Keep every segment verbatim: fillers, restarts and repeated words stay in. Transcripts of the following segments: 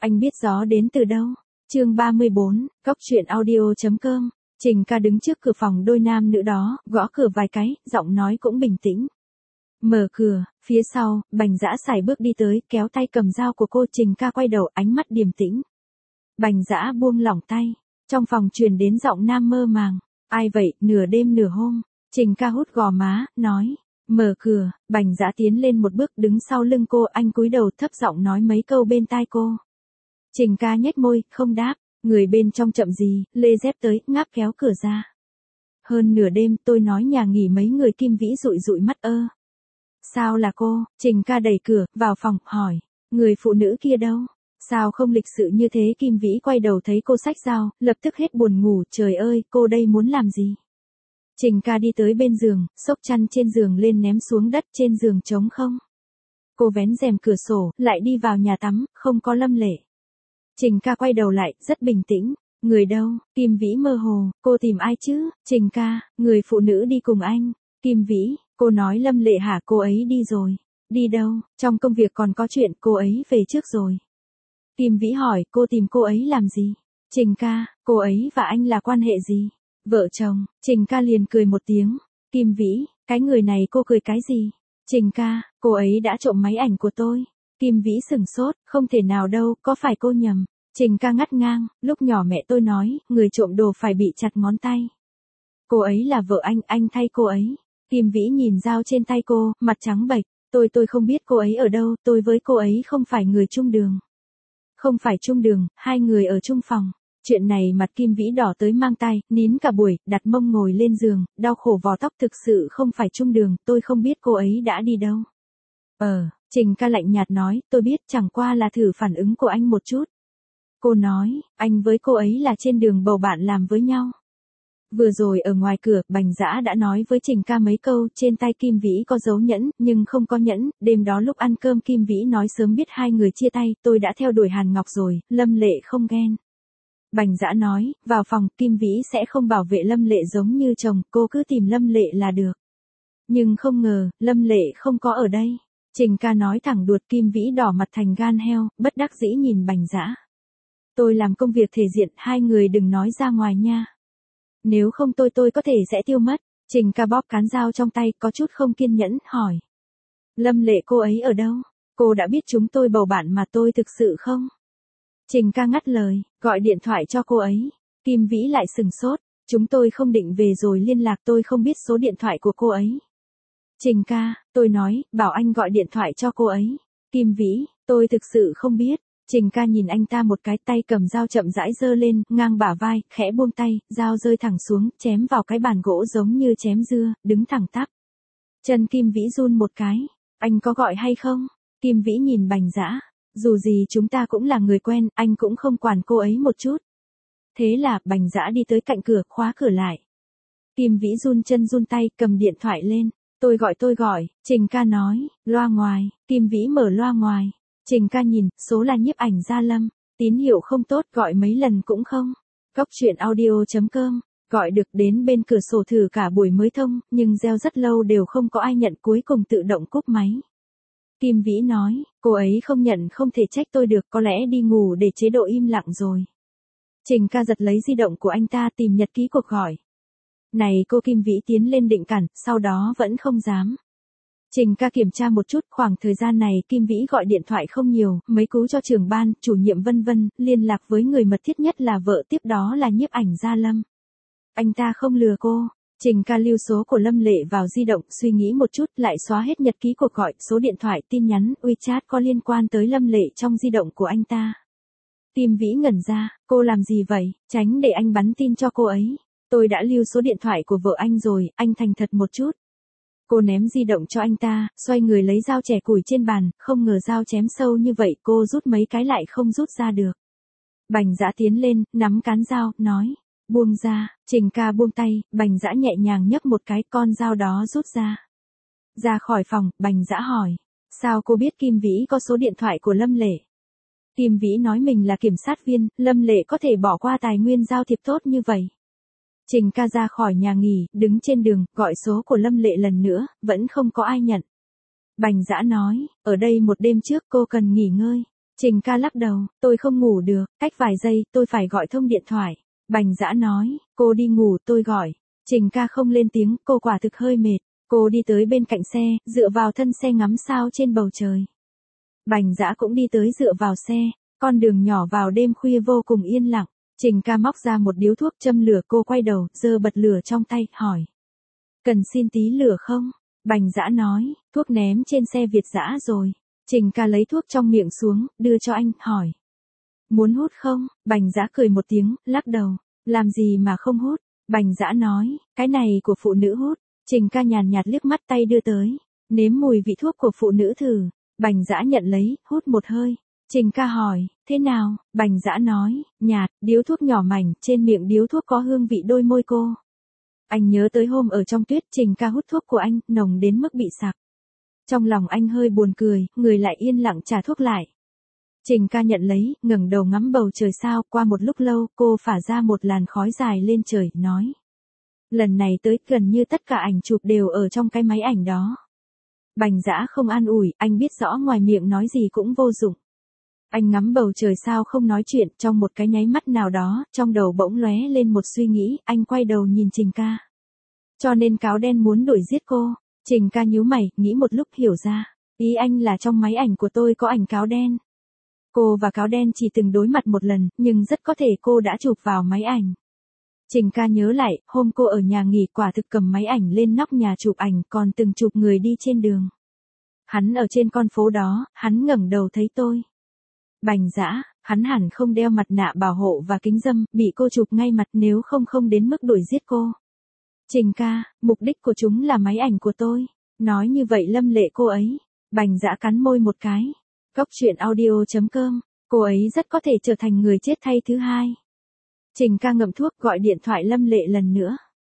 Anh biết gió đến từ đâu? Chương ba mươi bốn, Cóc truyện audio chấm com. Trình Ca đứng trước cửa phòng đôi nam nữ đó, gõ cửa vài cái, giọng nói cũng bình tĩnh. Mở cửa, phía sau, Bành Dã sải bước đi tới, kéo tay cầm dao của cô. Trình Ca quay đầu, ánh mắt điềm tĩnh. Bành Dã buông lỏng tay, trong phòng truyền đến giọng nam mơ màng. Ai vậy, nửa đêm nửa hôm? Trình Ca hút gò má, nói. Mở cửa, Bành Dã tiến lên một bước đứng sau lưng cô, anh cúi đầu thấp giọng nói mấy câu bên tai cô. Trình Ca nhếch môi, không đáp, người bên trong chậm gì, lê dép tới, ngáp kéo cửa ra. Hơn nửa đêm, tôi nói nhà nghỉ mấy người. Kim Vĩ dụi dụi mắt ơ. Sao là cô? Trình Ca đẩy cửa, vào phòng, hỏi, người phụ nữ kia đâu? Sao không lịch sự như thế? Kim Vĩ quay đầu thấy cô xách dao, lập tức hết buồn ngủ, trời ơi, cô đây muốn làm gì? Trình Ca đi tới bên giường, xốc chăn trên giường lên ném xuống đất, trên giường trống không. Cô vén rèm cửa sổ, lại đi vào nhà tắm, không có Lâm Lệ. Trình Ca quay đầu lại, rất bình tĩnh. Người đâu? Kim Vĩ mơ hồ, cô tìm ai chứ? Trình Ca, người phụ nữ đi cùng anh. Kim Vĩ, cô nói Lâm Lệ hả? Cô ấy đi rồi. Đi đâu? Trong công việc còn có chuyện, cô ấy về trước rồi. Kim Vĩ hỏi, cô tìm cô ấy làm gì? Trình Ca, cô ấy và anh là quan hệ gì? Vợ chồng. Trình Ca liền cười một tiếng. Kim Vĩ, cái người này cô cười cái gì? Trình Ca, cô ấy đã trộm máy ảnh của tôi. Kim Vĩ sửng sốt, không thể nào đâu, có phải cô nhầm? Trình Ca ngắt ngang, lúc nhỏ mẹ tôi nói, người trộm đồ phải bị chặt ngón tay. Cô ấy là vợ anh, anh thay cô ấy. Kim Vĩ nhìn dao trên tay cô, mặt trắng bệch, tôi tôi không biết cô ấy ở đâu, tôi với cô ấy không phải người chung đường. Không phải chung đường, hai người ở chung phòng. Chuyện này mặt Kim Vĩ đỏ tới mang tai, nín cả buổi, đặt mông ngồi lên giường, đau khổ vò tóc. Thực sự không phải chung đường, tôi không biết cô ấy đã đi đâu. Ờ, Trình Ca lạnh nhạt nói, tôi biết, chẳng qua là thử phản ứng của anh một chút. Cô nói, anh với cô ấy là trên đường bầu bạn làm với nhau. Vừa rồi ở ngoài cửa, Bành Dã đã nói với Trình Ca mấy câu, trên tay Kim Vĩ có dấu nhẫn, nhưng không có nhẫn. Đêm đó lúc ăn cơm Kim Vĩ nói sớm biết hai người chia tay, tôi đã theo đuổi Hàn Ngọc rồi, Lâm Lệ không ghen. Bành Dã nói, vào phòng, Kim Vĩ sẽ không bảo vệ Lâm Lệ giống như chồng, cô cứ tìm Lâm Lệ là được. Nhưng không ngờ, Lâm Lệ không có ở đây. Trình Ca nói thẳng đuột. Kim Vĩ đỏ mặt thành gan heo, bất đắc dĩ nhìn Bành Dã. Tôi làm công việc thể diện, hai người đừng nói ra ngoài nha. Nếu không tôi tôi có thể sẽ tiêu mất. Trình Ca bóp cán dao trong tay, có chút không kiên nhẫn, hỏi. Lâm Lệ cô ấy ở đâu? Cô đã biết chúng tôi bầu bạn mà tôi thực sự không? Trình Ca ngắt lời, gọi điện thoại cho cô ấy. Kim Vĩ lại sừng sốt, chúng tôi không định về rồi liên lạc, tôi không biết số điện thoại của cô ấy. Trình Ca, tôi nói, bảo anh gọi điện thoại cho cô ấy. Kim Vĩ, tôi thực sự không biết. Trình Ca nhìn anh ta một cái, tay cầm dao chậm rãi giơ lên, ngang bả vai, khẽ buông tay, dao rơi thẳng xuống, chém vào cái bàn gỗ giống như chém dưa, đứng thẳng tắp. Chân Kim Vĩ run một cái, anh có gọi hay không? Kim Vĩ nhìn Bành Dã, dù gì chúng ta cũng là người quen, anh cũng không quản cô ấy một chút. Thế là, Bành Dã đi tới cạnh cửa, khóa cửa lại. Kim Vĩ run chân run tay, cầm điện thoại lên, tôi gọi tôi gọi, Trình Ca nói, loa ngoài. Kim Vĩ mở loa ngoài. Trình Ca nhìn, số là Nhiếp Ảnh Gia Lâm, tín hiệu không tốt, gọi mấy lần cũng không. Cóc truyện audio chấm com, gọi được đến bên cửa sổ thử cả buổi mới thông, nhưng reo rất lâu đều không có ai nhận, cuối cùng tự động cúp máy. Kim Vĩ nói, cô ấy không nhận không thể trách tôi được, có lẽ đi ngủ để chế độ im lặng rồi. Trình Ca giật lấy di động của anh ta, tìm nhật ký cuộc gọi. Này cô. Kim Vĩ tiến lên định cản, sau đó vẫn không dám. Trình Ca kiểm tra một chút, khoảng thời gian này Kim Vĩ gọi điện thoại không nhiều, mấy cú cho trưởng ban, chủ nhiệm vân vân, liên lạc với người mật thiết nhất là vợ, tiếp đó là Nhiếp Ảnh Gia Lâm. Anh ta không lừa cô. Trình Ca lưu số của Lâm Lệ vào di động, suy nghĩ một chút, lại xóa hết nhật ký cuộc gọi, số điện thoại, tin nhắn, WeChat có liên quan tới Lâm Lệ trong di động của anh ta. Kim Vĩ ngẩn ra, cô làm gì vậy? Tránh để anh bắn tin cho cô ấy. Tôi đã lưu số điện thoại của vợ anh rồi, anh thành thật một chút. Cô ném di động cho anh ta, xoay người lấy dao chẻ củi trên bàn, không ngờ dao chém sâu như vậy, cô rút mấy cái lại không rút ra được. Bành Dã tiến lên, nắm cán dao, nói, buông ra. Trình Ca buông tay, Bành Dã nhẹ nhàng nhấc một cái, con dao đó rút ra. Ra khỏi phòng, Bành Dã hỏi, sao cô biết Kim Vĩ có số điện thoại của Lâm Lệ? Kim Vĩ nói mình là kiểm sát viên, Lâm Lệ có thể bỏ qua tài nguyên giao thiệp tốt như vậy. Trình Ca ra khỏi nhà nghỉ, đứng trên đường, gọi số của Lâm Lệ lần nữa, vẫn không có ai nhận. Bành Dã nói, ở đây một đêm trước cô cần nghỉ ngơi. Trình ca lắc đầu, tôi không ngủ được, cách vài giây tôi phải gọi thông điện thoại. Bành Dã nói, cô đi ngủ tôi gọi. Trình ca không lên tiếng, cô quả thực hơi mệt. Cô đi tới bên cạnh xe, dựa vào thân xe ngắm sao trên bầu trời. Bành Dã cũng đi tới dựa vào xe, con đường nhỏ vào đêm khuya vô cùng yên lặng. Trình ca móc ra một điếu thuốc châm lửa, cô quay đầu, giơ bật lửa trong tay, hỏi. Cần xin tí lửa không? Bành Dã nói, thuốc ném trên xe Việt Dã rồi. Trình ca lấy thuốc trong miệng xuống, đưa cho anh, hỏi. Muốn hút không? Bành Dã cười một tiếng, lắc đầu. Làm gì mà không hút? Bành Dã nói, cái này của phụ nữ hút. Trình ca nhàn nhạt liếc mắt tay đưa tới. Nếm mùi vị thuốc của phụ nữ thử. Bành Dã nhận lấy, hút một hơi. Trình ca hỏi, thế nào? Bành Dã nói, nhạt, điếu thuốc nhỏ mảnh, trên miệng điếu thuốc có hương vị đôi môi cô. Anh nhớ tới hôm ở trong tuyết, Trình ca hút thuốc của anh, nồng đến mức bị sặc. Trong lòng anh hơi buồn cười, người lại yên lặng trả thuốc lại. Trình ca nhận lấy, ngẩng đầu ngắm bầu trời sao, qua một lúc lâu, cô phả ra một làn khói dài lên trời, nói. Lần này tới, gần như tất cả ảnh chụp đều ở trong cái máy ảnh đó. Bành Dã không an ủi, anh biết rõ ngoài miệng nói gì cũng vô dụng. Anh ngắm bầu trời sao không nói chuyện, trong một cái nháy mắt nào đó, trong đầu bỗng lóe lên một suy nghĩ, anh quay đầu nhìn Trình ca. Cho nên cáo đen muốn đuổi giết cô. Trình ca nhíu mày, nghĩ một lúc hiểu ra. Ý anh là trong máy ảnh của tôi có ảnh cáo đen. Cô và cáo đen chỉ từng đối mặt một lần, nhưng rất có thể cô đã chụp vào máy ảnh. Trình ca nhớ lại, hôm cô ở nhà nghỉ quả thực cầm máy ảnh lên nóc nhà chụp ảnh, còn từng chụp người đi trên đường. Hắn ở trên con phố đó, hắn ngẩng đầu thấy tôi. Bành Dã, hắn hẳn không đeo mặt nạ bảo hộ và kính râm, bị cô chụp ngay mặt, nếu không không đến mức đuổi giết cô. Trình ca, mục đích của chúng là máy ảnh của tôi. Nói như vậy Lâm Lệ cô ấy. Bành Dã cắn môi một cái. Cốc truyện audio chấm com, cô ấy rất có thể trở thành người chết thay thứ hai. Trình ca ngậm thuốc, gọi điện thoại Lâm Lệ lần nữa.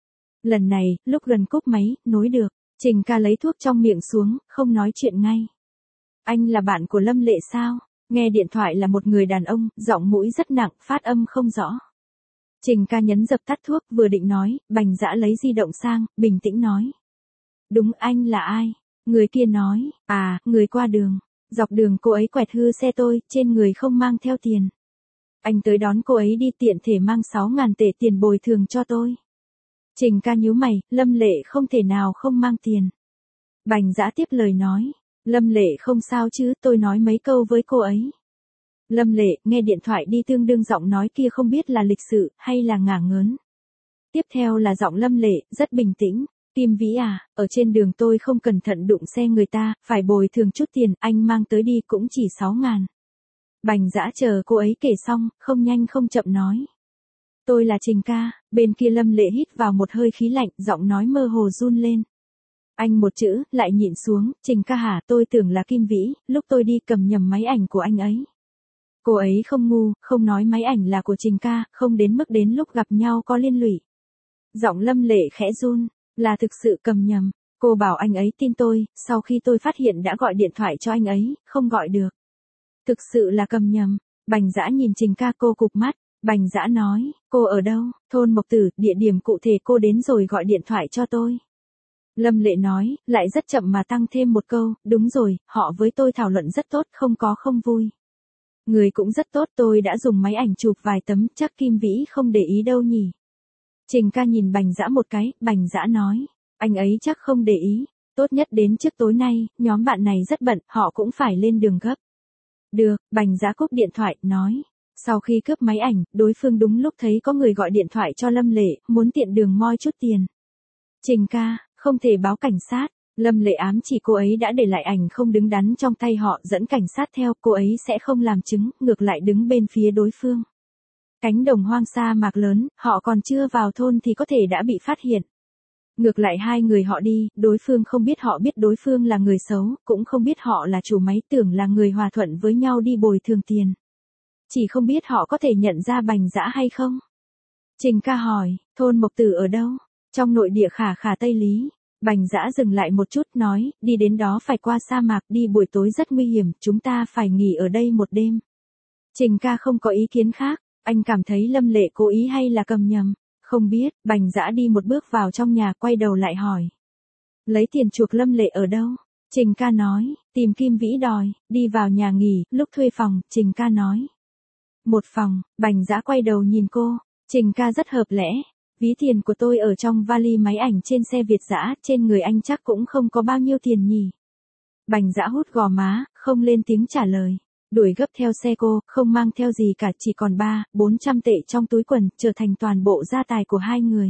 Lần này, lúc gần cúp máy, nối được. Trình ca lấy thuốc trong miệng xuống, không nói chuyện ngay. Anh là bạn của Lâm Lệ sao? Nghe điện thoại là một người đàn ông, giọng mũi rất nặng, phát âm không rõ. Trình ca nhấn dập tắt thuốc, vừa định nói, Bành Dã lấy di động sang, bình tĩnh nói. Đúng, anh là ai? Người kia nói, à, người qua đường. Dọc đường cô ấy quẹt hư xe tôi, trên người không mang theo tiền. Anh tới đón cô ấy đi, tiện thể mang sáu ngàn tệ tiền bồi thường cho tôi. Trình ca nhíu mày, Lâm Lệ không thể nào không mang tiền. Bành Dã tiếp lời nói, Lâm Lệ không sao chứ, tôi nói mấy câu với cô ấy. Lâm Lệ, nghe điện thoại đi, tương đương giọng nói kia không biết là lịch sự, hay là ngả ngớn. Tiếp theo là giọng Lâm Lệ, rất bình tĩnh. Kim Vĩ à, ở trên đường tôi không cẩn thận đụng xe người ta, phải bồi thường chút tiền, anh mang tới đi cũng chỉ sáu ngàn. Bành Dã chờ cô ấy kể xong, không nhanh không chậm nói. Tôi là Trình ca, bên kia Lâm Lệ hít vào một hơi khí lạnh, giọng nói mơ hồ run lên. Anh một chữ, lại nhịn xuống, Trình ca hả, tôi tưởng là Kim Vĩ, lúc tôi đi cầm nhầm máy ảnh của anh ấy. Cô ấy không ngu, không nói máy ảnh là của Trình ca, không đến mức đến lúc gặp nhau có liên lụy. Giọng Lâm Lệ khẽ run, là thực sự cầm nhầm. Cô bảo anh ấy tin tôi, sau khi tôi phát hiện đã gọi điện thoại cho anh ấy, không gọi được. Thực sự là cầm nhầm. Bành Dã nhìn Trình ca, cô cụp mắt. Bành Dã nói, cô ở đâu? Thôn Mộc Tử, địa điểm cụ thể cô đến rồi gọi điện thoại cho tôi. Lâm Lệ nói, lại rất chậm mà tăng thêm một câu, đúng rồi, họ với tôi thảo luận rất tốt, không có không vui. Người cũng rất tốt, tôi đã dùng máy ảnh chụp vài tấm, chắc Kim Vĩ không để ý đâu nhỉ. Trình ca nhìn Bành Dã một cái, Bành Dã nói, anh ấy chắc không để ý, tốt nhất đến trước tối nay, nhóm bạn này rất bận, họ cũng phải lên đường gấp. Được, Bành Dã cúp điện thoại, nói. Sau khi cướp máy ảnh, đối phương đúng lúc thấy có người gọi điện thoại cho Lâm Lệ, muốn tiện đường moi chút tiền. Trình ca, không thể báo cảnh sát. Lâm Lệ ám chỉ cô ấy đã để lại ảnh không đứng đắn trong tay họ, dẫn cảnh sát theo, cô ấy sẽ không làm chứng, ngược lại đứng bên phía đối phương. Cánh đồng hoang sa mạc lớn, họ còn chưa vào thôn thì có thể đã bị phát hiện. Ngược lại hai người họ đi, đối phương không biết họ biết đối phương là người xấu, cũng không biết họ là chủ máy, tưởng là người hòa thuận với nhau đi bồi thường tiền. Chỉ không biết họ có thể nhận ra Bành Dã hay không. Trình ca hỏi, thôn Mộc Tử ở đâu? Trong nội địa Khả Khả Tây Lý. Bành Dã dừng lại một chút, nói, đi đến đó phải qua sa mạc, đi buổi tối rất nguy hiểm, chúng ta phải nghỉ ở đây một đêm. Trình ca không có ý kiến khác, anh cảm thấy Lâm Lệ cố ý hay là cầm nhầm, không biết. Bành Dã đi một bước vào trong nhà, quay đầu lại hỏi. Lấy tiền chuộc Lâm Lệ ở đâu? Trình ca nói, tìm Kim Vĩ đòi, đi vào nhà nghỉ, lúc thuê phòng, Trình ca nói. Một phòng, Bành Dã quay đầu nhìn cô, Trình ca rất hợp lẽ, ví tiền của tôi ở trong vali máy ảnh trên xe Việt Dã, trên người anh chắc cũng không có bao nhiêu tiền nhỉ. Bành Dã hút gò má, không lên tiếng trả lời. Đuổi gấp theo xe cô, không mang theo gì cả, chỉ còn ba, bốn trăm tệ trong túi quần, trở thành toàn bộ gia tài của hai người.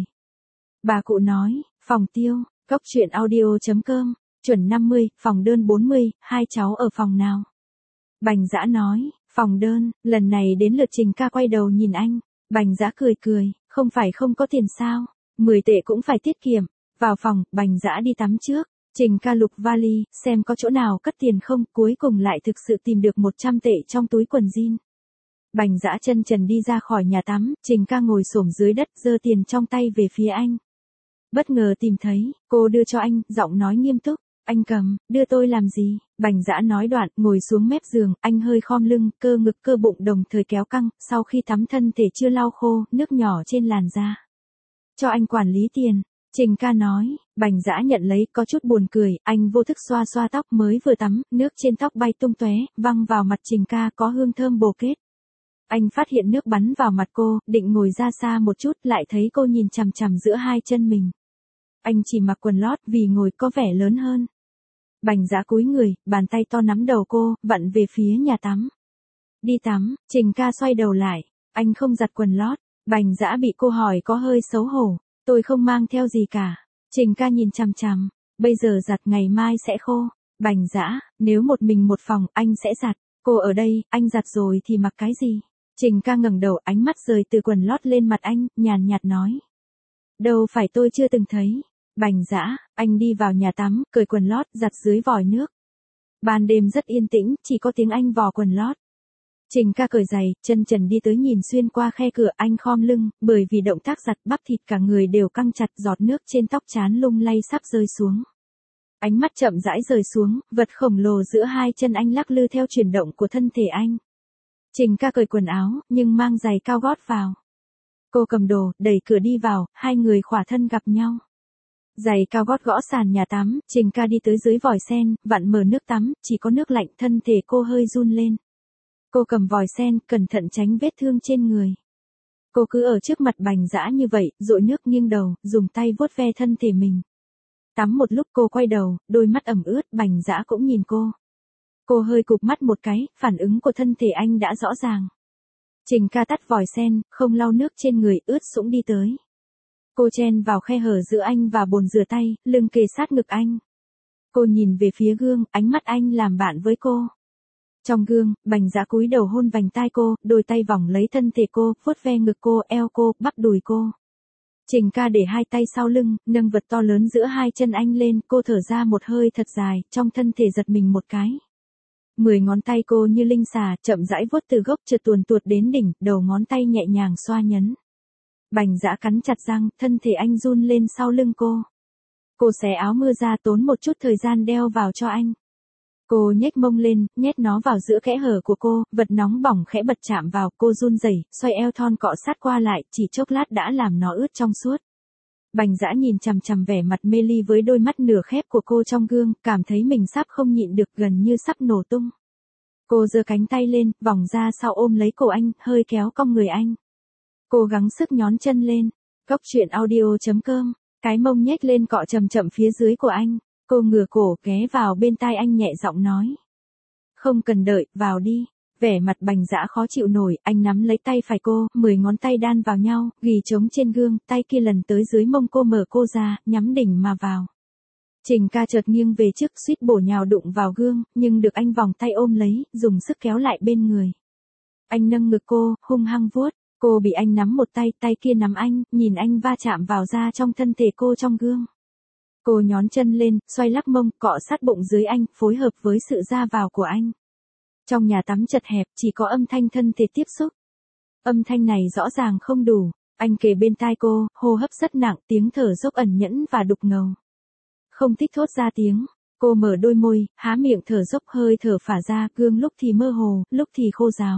Bà cụ nói, phòng tiêu, cốc truyện audio.com, chuẩn năm mươi, phòng đơn bốn mươi, hai cháu ở phòng nào? Bành Dã nói, phòng đơn, lần này đến lượt Trình ca quay đầu nhìn anh. Bành Dã cười cười, không phải không có tiền sao, mười tệ cũng phải tiết kiệm. Vào phòng, Bành Dã đi tắm trước. Trình ca lục vali, xem có chỗ nào cất tiền không, cuối cùng lại thực sự tìm được một trăm tệ trong túi quần jean. Bành Dã chân trần đi ra khỏi nhà tắm, Trình ca ngồi xổm dưới đất, giơ tiền trong tay về phía anh. Bất ngờ tìm thấy, cô đưa cho anh, giọng nói nghiêm túc, anh cầm, đưa tôi làm gì? Bành Dã nói đoạn, ngồi xuống mép giường, anh hơi khom lưng, cơ ngực cơ bụng đồng thời kéo căng, sau khi tắm thân thể chưa lau khô, nước nhỏ trên làn da. Cho anh quản lý tiền. Trình ca nói, Bành Dã nhận lấy, có chút buồn cười, anh vô thức xoa xoa tóc, mới vừa tắm, nước trên tóc bay tung tóe, văng vào mặt Trình ca, có hương thơm bồ kết. Anh phát hiện nước bắn vào mặt cô, định ngồi ra xa một chút, lại thấy cô nhìn chằm chằm giữa hai chân mình. Anh chỉ mặc quần lót, vì ngồi có vẻ lớn hơn. Bành Dã cúi người, bàn tay to nắm đầu cô, vặn về phía nhà tắm. Đi tắm, Trình ca xoay đầu lại, anh không giặt quần lót. Bành Dã bị cô hỏi có hơi xấu hổ. Tôi không mang theo gì cả. Trình ca nhìn chằm chằm, bây giờ giặt ngày mai sẽ khô. Bành Dã, nếu một mình một phòng, anh sẽ giặt. Cô ở đây, anh giặt rồi thì mặc cái gì? Trình ca ngẩng đầu, ánh mắt rời từ quần lót lên mặt anh, nhàn nhạt nói. Đâu phải tôi chưa từng thấy. Bành Dã, anh đi vào nhà tắm, cởi quần lót, giặt dưới vòi nước. Ban đêm rất yên tĩnh, chỉ có tiếng anh vò quần lót. Trình ca cởi giày, chân trần đi tới nhìn xuyên qua khe cửa, anh khom lưng, bởi vì động tác giặt bắp thịt cả người đều căng chặt, giọt nước trên tóc trán lung lay sắp rơi xuống. Ánh mắt chậm rãi rời xuống, vật khổng lồ giữa hai chân anh lắc lư theo chuyển động của thân thể anh. Trình ca cởi quần áo, nhưng mang giày cao gót vào. Cô cầm đồ, đẩy cửa đi vào, hai người khỏa thân gặp nhau. Giày cao gót gõ sàn nhà tắm, Trình ca đi tới dưới vòi sen, vặn mở nước tắm, chỉ có nước lạnh, thân thể cô hơi run lên. Cô cầm vòi sen, cẩn thận tránh vết thương trên người. Cô cứ ở trước mặt Bành Dã như vậy, dội nước nghiêng đầu, dùng tay vuốt ve thân thể mình. Tắm một lúc cô quay đầu, đôi mắt ẩm ướt, Bành Dã cũng nhìn cô. Cô hơi cụp mắt một cái, phản ứng của thân thể anh đã rõ ràng. Trình ca tắt vòi sen, không lau nước trên người, ướt sũng đi tới. Cô chen vào khe hở giữa anh và bồn rửa tay, lưng kề sát ngực anh. Cô nhìn về phía gương, ánh mắt anh làm bạn với cô. Trong gương, Bành Dã cúi đầu hôn vành tai cô, đôi tay vòng lấy thân thể cô, vuốt ve ngực cô, eo cô, bắp đùi cô. Trình ca để hai tay sau lưng, nâng vật to lớn giữa hai chân anh lên, cô thở ra một hơi thật dài, trong thân thể giật mình một cái. Mười ngón tay cô như linh xà, chậm rãi vuốt từ gốc trượt tuồn tuột đến đỉnh, đầu ngón tay nhẹ nhàng xoa nhấn. Bành Dã cắn chặt răng, thân thể anh run lên sau lưng cô. Cô xé áo mưa ra, tốn một chút thời gian đeo vào cho anh. Cô nhếch mông lên, nhét nó vào giữa kẽ hở của cô, vật nóng bỏng khẽ bật chạm vào, cô run rẩy, xoay eo thon cọ sát qua lại, chỉ chốc lát đã làm nó ướt trong suốt. Bành Dã nhìn chằm chằm vẻ mặt mê ly với đôi mắt nửa khép của cô trong gương, cảm thấy mình sắp không nhịn được, gần như sắp nổ tung. Cô giơ cánh tay lên, vòng ra sau ôm lấy cổ anh, hơi kéo cong người anh. Cô gắng sức nhón chân lên. Cốc truyện audio.com, cái mông nhếch lên cọ chậm chậm phía dưới của anh. Cô ngửa cổ, ghé vào bên tai anh nhẹ giọng nói. Không cần đợi, vào đi. Vẻ mặt Bành Dã khó chịu nổi, anh nắm lấy tay phải cô, mười ngón tay đan vào nhau, ghì trống trên gương, tay kia lần tới dưới mông cô mở cô ra, nhắm đỉnh mà vào. Trình ca chợt nghiêng về trước, suýt bổ nhào đụng vào gương, nhưng được anh vòng tay ôm lấy, dùng sức kéo lại bên người. Anh nâng ngực cô, hung hăng vuốt, cô bị anh nắm một tay, tay kia nắm anh, nhìn anh va chạm vào da trong thân thể cô trong gương. Cô nhón chân lên, xoay lắc mông, cọ sát bụng dưới anh, phối hợp với sự ra vào của anh. Trong nhà tắm chật hẹp, chỉ có âm thanh thân thể tiếp xúc. Âm thanh này rõ ràng không đủ, anh kề bên tai cô, hô hấp rất nặng, tiếng thở dốc ẩn nhẫn và đục ngầu. Không thích thốt ra tiếng, cô mở đôi môi, há miệng thở dốc, hơi thở phả ra, gương lúc thì mơ hồ, lúc thì khô ráo.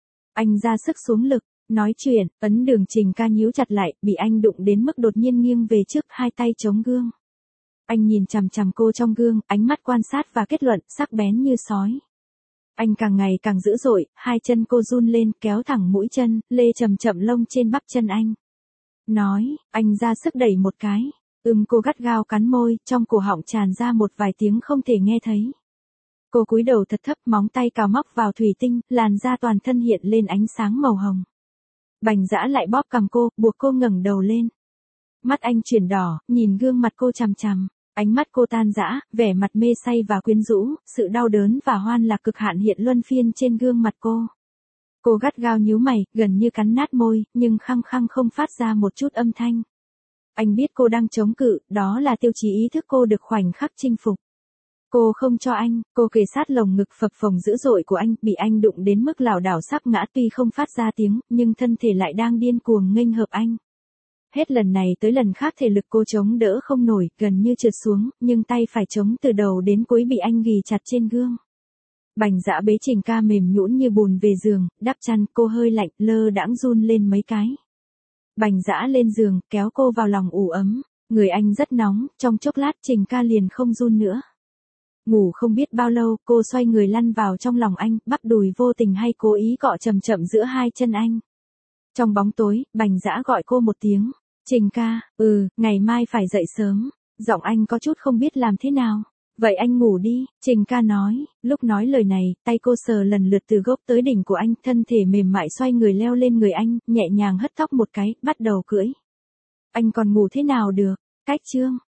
Anh ra sức xuống lực, nói chuyện, ấn đường. Trình ca nhíu chặt lại, bị anh đụng đến mức đột nhiên nghiêng về trước, hai tay chống gương. Anh nhìn chằm chằm cô trong gương, ánh mắt quan sát và kết luận, sắc bén như sói. Anh càng ngày càng dữ dội, hai chân cô run lên, kéo thẳng mũi chân, lê chậm chậm lông trên bắp chân anh. Nói, anh ra sức đẩy một cái. Ừm cô gắt gao cắn môi, trong cổ họng tràn ra một vài tiếng không thể nghe thấy. Cô cúi đầu thật thấp, móng tay cào móc vào thủy tinh, làn da toàn thân hiện lên ánh sáng màu hồng. Bành Dã lại bóp cằm cô, buộc cô ngẩng đầu lên. Mắt anh chuyển đỏ, nhìn gương mặt cô chằm chằm. Ánh mắt cô tan rã, vẻ mặt mê say và quyến rũ, sự đau đớn và hoan lạc cực hạn hiện luân phiên trên gương mặt cô. Cô gắt gao nhíu mày, gần như cắn nát môi, nhưng khăng khăng không phát ra một chút âm thanh. Anh biết cô đang chống cự, đó là tiêu chí ý thức cô được khoảnh khắc chinh phục. Cô không cho anh, cô kề sát lồng ngực phập phồng dữ dội của anh, bị anh đụng đến mức lảo đảo sắp ngã tuy không phát ra tiếng, nhưng thân thể lại đang điên cuồng nghênh hợp anh. Hết lần này tới lần khác thể lực cô chống đỡ không nổi, gần như trượt xuống, nhưng tay phải chống từ đầu đến cuối bị anh ghì chặt trên gương. Bành Dã bế Trình Ca mềm nhũn như bùn về giường, đắp chăn, cô hơi lạnh, lơ đãng run lên mấy cái. Bành Dã lên giường, kéo cô vào lòng ủ ấm, người anh rất nóng, trong chốc lát Trình Ca liền không run nữa. Ngủ không biết bao lâu, cô xoay người lăn vào trong lòng anh, bắp đùi vô tình hay cố ý cọ chậm chậm giữa hai chân anh. Trong bóng tối, Bành Dã gọi cô một tiếng. Trình Ca, ừ, ngày mai phải dậy sớm. Giọng anh có chút không biết làm thế nào. Vậy anh ngủ đi, Trình Ca nói. Lúc nói lời này, tay cô sờ lần lượt từ gốc tới đỉnh của anh, thân thể mềm mại xoay người leo lên người anh, nhẹ nhàng hất tóc một cái, bắt đầu cưỡi. Anh còn ngủ thế nào được? Cách chương.